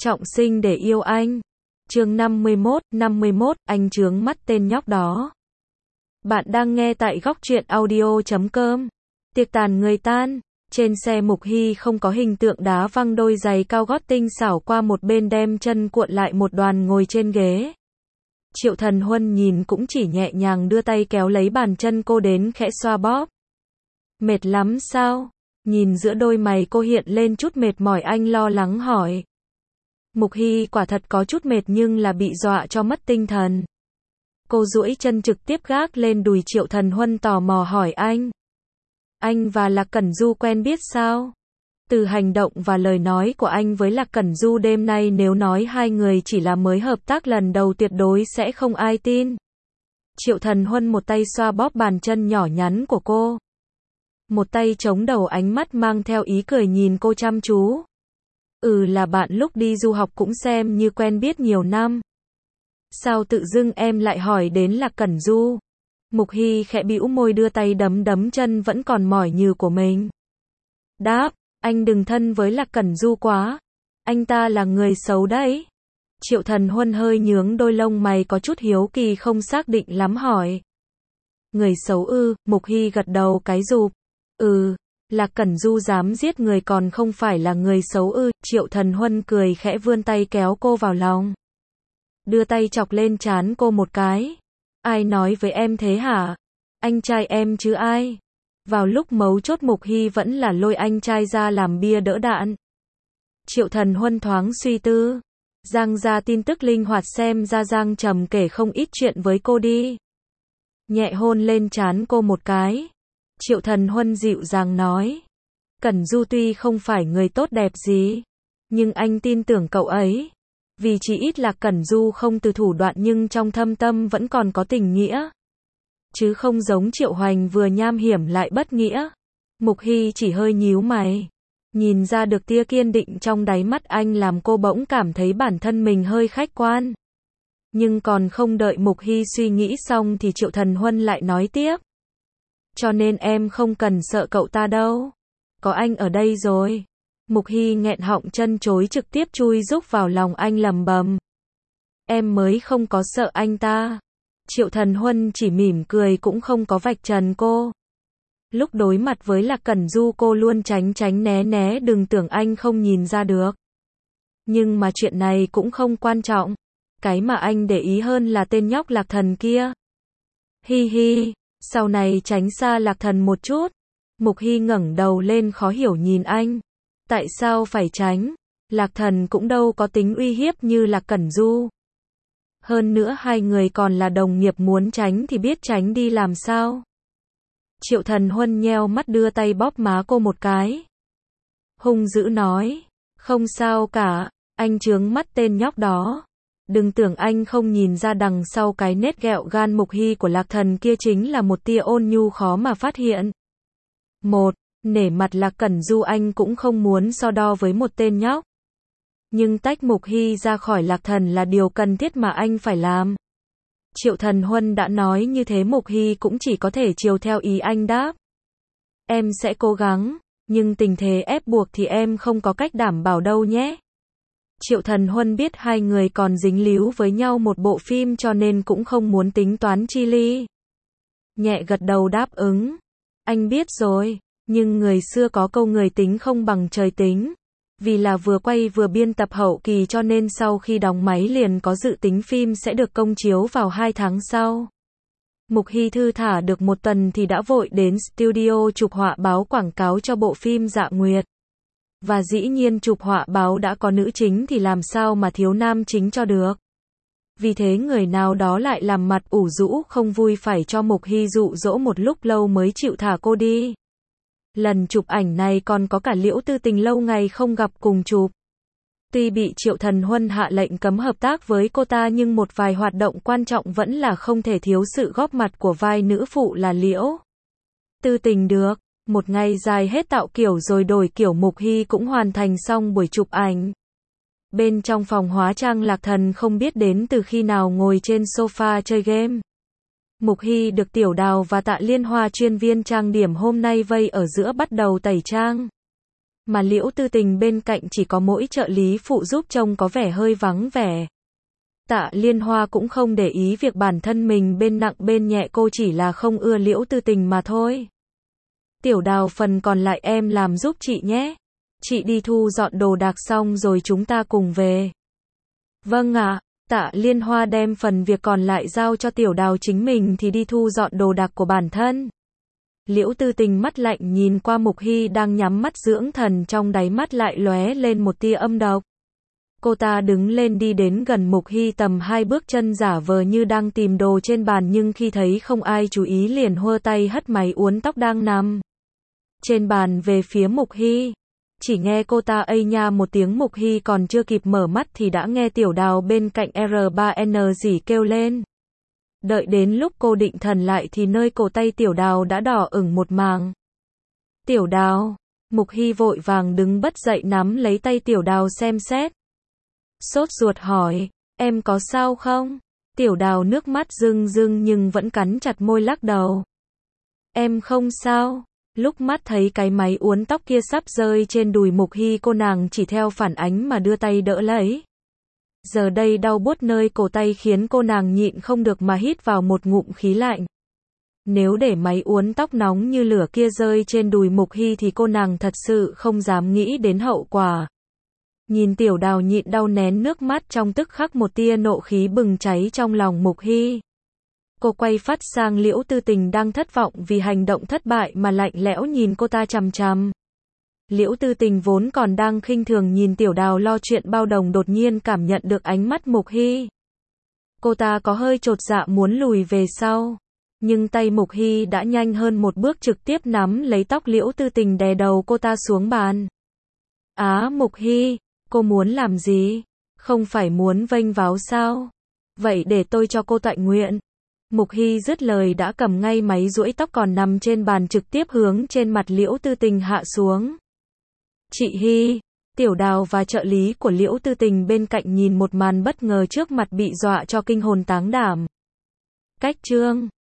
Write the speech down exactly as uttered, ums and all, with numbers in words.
Trọng sinh để yêu anh. Chương năm mươi mốt, năm mươi mốt, anh chướng mắt tên nhóc đó. Bạn đang nghe tại góc truyện audio chấm com. Tiệc tàn người tan. Trên xe Mục Hy không có hình tượng đá văng đôi giày cao gót tinh xảo qua một bên đem chân cuộn lại một đoàn ngồi trên ghế. Triệu Thần Huân nhìn cũng chỉ nhẹ nhàng đưa tay kéo lấy bàn chân cô đến khẽ xoa bóp. Mệt lắm sao? Nhìn giữa đôi mày cô hiện lên chút mệt mỏi, anh lo lắng hỏi. Mục Hy quả thật có chút mệt nhưng là bị dọa cho mất tinh thần. Cô duỗi chân trực tiếp gác lên đùi Triệu Thần Huân, tò mò hỏi anh. Anh và Lạc Cẩn Du quen biết sao? Từ hành động và lời nói của anh với Lạc Cẩn Du đêm nay, nếu nói hai người chỉ là mới hợp tác lần đầu tuyệt đối sẽ không ai tin. Triệu Thần Huân một tay xoa bóp bàn chân nhỏ nhắn của cô, một tay chống đầu, ánh mắt mang theo ý cười nhìn cô chăm chú. Ừ, là bạn lúc đi du học, cũng xem như quen biết nhiều năm. Sao tự dưng em lại hỏi đến Lạc Cẩn Du? Mục Hy khẽ bĩu môi đưa tay đấm đấm chân vẫn còn mỏi nhừ của mình. Đáp, anh đừng thân với Lạc Cẩn Du quá. Anh ta là người xấu đấy. Triệu Thần Huân hơi nhướng đôi lông mày, có chút hiếu kỳ không xác định lắm hỏi. Người xấu ư? Mục Hy gật đầu cái rụp. Ừ, Lạc Cẩn Du dám giết người còn không phải là người xấu ư? Triệu Thần Huân cười khẽ vươn tay kéo cô vào lòng. Đưa tay chọc lên trán cô một cái. Ai nói với em thế hả? Anh trai em chứ ai? Vào lúc mấu chốt Mục Hy vẫn là lôi anh trai ra làm bia đỡ đạn. Triệu Thần Huân thoáng suy tư. Giang ra tin tức linh hoạt, xem ra Giang Trầm kể không ít chuyện với cô đi. Nhẹ hôn lên trán cô một cái. Triệu Thần Huân dịu dàng nói. Cẩn Du tuy không phải người tốt đẹp gì, nhưng anh tin tưởng cậu ấy. Vì chỉ ít là Cẩn Du không từ thủ đoạn nhưng trong thâm tâm vẫn còn có tình nghĩa. Chứ không giống Triệu Hoành vừa nham hiểm lại bất nghĩa. Mục Hy chỉ hơi nhíu mày. Nhìn ra được tia kiên định trong đáy mắt anh, làm cô bỗng cảm thấy bản thân mình hơi khách quan. Nhưng còn không đợi Mục Hy suy nghĩ xong thì Triệu Thần Huân lại nói tiếp. Cho nên em không cần sợ cậu ta đâu. Có anh ở đây rồi. Mục Hy nghẹn họng chân chối trực tiếp chui rúc vào lòng anh lầm bầm. Em mới không có sợ anh ta. Triệu Thần Huân chỉ mỉm cười cũng không có vạch trần cô. Lúc đối mặt với Lạc Cẩn Du cô luôn tránh tránh né né, đừng tưởng anh không nhìn ra được. Nhưng mà chuyện này cũng không quan trọng. Cái mà anh để ý hơn là tên nhóc Lạc Thần kia. Hi hi, sau này tránh xa Lạc Thần một chút. Mục Hy ngẩng đầu lên khó hiểu nhìn anh. Tại sao phải tránh? Lạc Thần cũng đâu có tính uy hiếp như Lạc Cẩn Du. Hơn nữa hai người còn là đồng nghiệp, muốn tránh thì biết tránh đi làm sao. Triệu Thần Huân nheo mắt đưa tay bóp má cô một cái. Hung dữ nói. Không sao cả, anh chướng mắt tên nhóc đó. Đừng tưởng anh không nhìn ra đằng sau cái nết ghẹo gan Mục Hy của Lạc Thần kia chính là một tia ôn nhu khó mà phát hiện. Một, nể mặt Lạc Cẩn Du anh cũng không muốn so đo với một tên nhóc. Nhưng tách Mục Hy ra khỏi Lạc Thần là điều cần thiết mà anh phải làm. Triệu Thần Huân đã nói như thế, Mục Hy cũng chỉ có thể chiều theo ý anh đáp. Em sẽ cố gắng, nhưng tình thế ép buộc thì em không có cách đảm bảo đâu nhé. Triệu Thần Huân biết hai người còn dính líu với nhau một bộ phim cho nên cũng không muốn tính toán chi ly. Nhẹ gật đầu đáp ứng. Anh biết rồi, nhưng người xưa có câu người tính không bằng trời tính. Vì là vừa quay vừa biên tập hậu kỳ cho nên sau khi đóng máy liền có dự tính phim sẽ được công chiếu vào hai tháng sau. Mục Hy thư thả được một tuần thì đã vội đến studio chụp họa báo quảng cáo cho bộ phim Dạ Nguyệt. Và dĩ nhiên chụp họa báo đã có nữ chính thì làm sao mà thiếu nam chính cho được. Vì thế người nào đó lại làm mặt ủ rũ không vui, phải cho Mục Hy dụ dỗ một lúc lâu mới chịu thả cô đi. Lần chụp ảnh này còn có cả Liễu Tư Tình lâu ngày không gặp cùng chụp. Tuy bị Triệu Thần Huân hạ lệnh cấm hợp tác với cô ta nhưng một vài hoạt động quan trọng vẫn là không thể thiếu sự góp mặt của vai nữ phụ là Liễu Tư Tình được. Một ngày dài hết tạo kiểu rồi đổi kiểu, Mục Hy cũng hoàn thành xong buổi chụp ảnh. Bên trong phòng hóa trang, Lạc Thần không biết đến từ khi nào ngồi trên sofa chơi game. Mục Hy được Tiểu Đào và Tạ Liên Hoa chuyên viên trang điểm hôm nay vây ở giữa bắt đầu tẩy trang. mà Liễu Tư Tình bên cạnh chỉ có mỗi trợ lý phụ giúp trông có vẻ hơi vắng vẻ. Tạ Liên Hoa cũng không để ý việc bản thân mình bên nặng bên nhẹ, cô chỉ là không ưa Liễu Tư Tình mà thôi. Tiểu Đào, phần còn lại em làm giúp chị nhé. Chị đi thu dọn đồ đạc xong rồi chúng ta cùng về. Vâng ạ. Tạ Liên Hoa đem phần việc còn lại giao cho Tiểu Đào, chính mình thì đi thu dọn đồ đạc của bản thân. Liễu Tư Tình mắt lạnh nhìn qua Mục Hy đang nhắm mắt dưỡng thần, trong đáy mắt lại lóe lên một tia âm độc. Cô ta đứng lên đi đến gần Mục Hy tầm hai bước chân, giả vờ như đang tìm đồ trên bàn, nhưng khi thấy không ai chú ý liền hơ tay hất máy uốn tóc đang nằm trên bàn về phía Mục Hy. Chỉ nghe cô ta ây nha một tiếng, Mục Hy còn chưa kịp mở mắt thì đã nghe Tiểu Đào bên cạnh R ba N dỉ kêu lên. Đợi đến lúc cô định thần lại thì nơi cổ tay Tiểu Đào đã đỏ ửng một mảng. Tiểu Đào, Mục Hy vội vàng đứng bật dậy nắm lấy tay Tiểu Đào xem xét. Sốt ruột hỏi, em có sao không? Tiểu Đào nước mắt rưng rưng nhưng vẫn cắn chặt môi lắc đầu. Em không sao. Lúc mắt thấy cái máy uốn tóc kia sắp rơi trên đùi Mục Hy, cô nàng chỉ theo phản ánh mà đưa tay đỡ lấy. Giờ đây đau buốt nơi cổ tay khiến cô nàng nhịn không được mà hít vào một ngụm khí lạnh. Nếu để máy uốn tóc nóng như lửa kia rơi trên đùi Mục Hy thì cô nàng thật sự không dám nghĩ đến hậu quả. Nhìn Tiểu Đào nhịn đau nén nước mắt, trong tức khắc một tia nộ khí bừng cháy trong lòng Mục Hy. Cô quay phát sang Liễu Tư Tình đang thất vọng vì hành động thất bại mà lạnh lẽo nhìn cô ta chằm chằm. Liễu Tư Tình vốn còn đang khinh thường nhìn Tiểu Đào lo chuyện bao đồng, đột nhiên cảm nhận được ánh mắt Mục Hy. Cô ta có hơi chột dạ muốn lùi về sau, nhưng tay Mục Hy đã nhanh hơn một bước, trực tiếp nắm lấy tóc Liễu Tư Tình đè đầu cô ta xuống bàn. Á, Mục Hy, cô muốn làm gì? Không phải muốn vênh váo sao? Vậy để tôi cho cô tọa nguyện. Mục Hy dứt lời đã cầm ngay máy duỗi tóc còn nằm trên bàn, trực tiếp hướng trên mặt Liễu Tư Tình hạ xuống. Chị Hy, Tiểu Đào và trợ lý của Liễu Tư Tình bên cạnh nhìn một màn bất ngờ trước mặt bị dọa cho kinh hồn táng đảm. Cách chương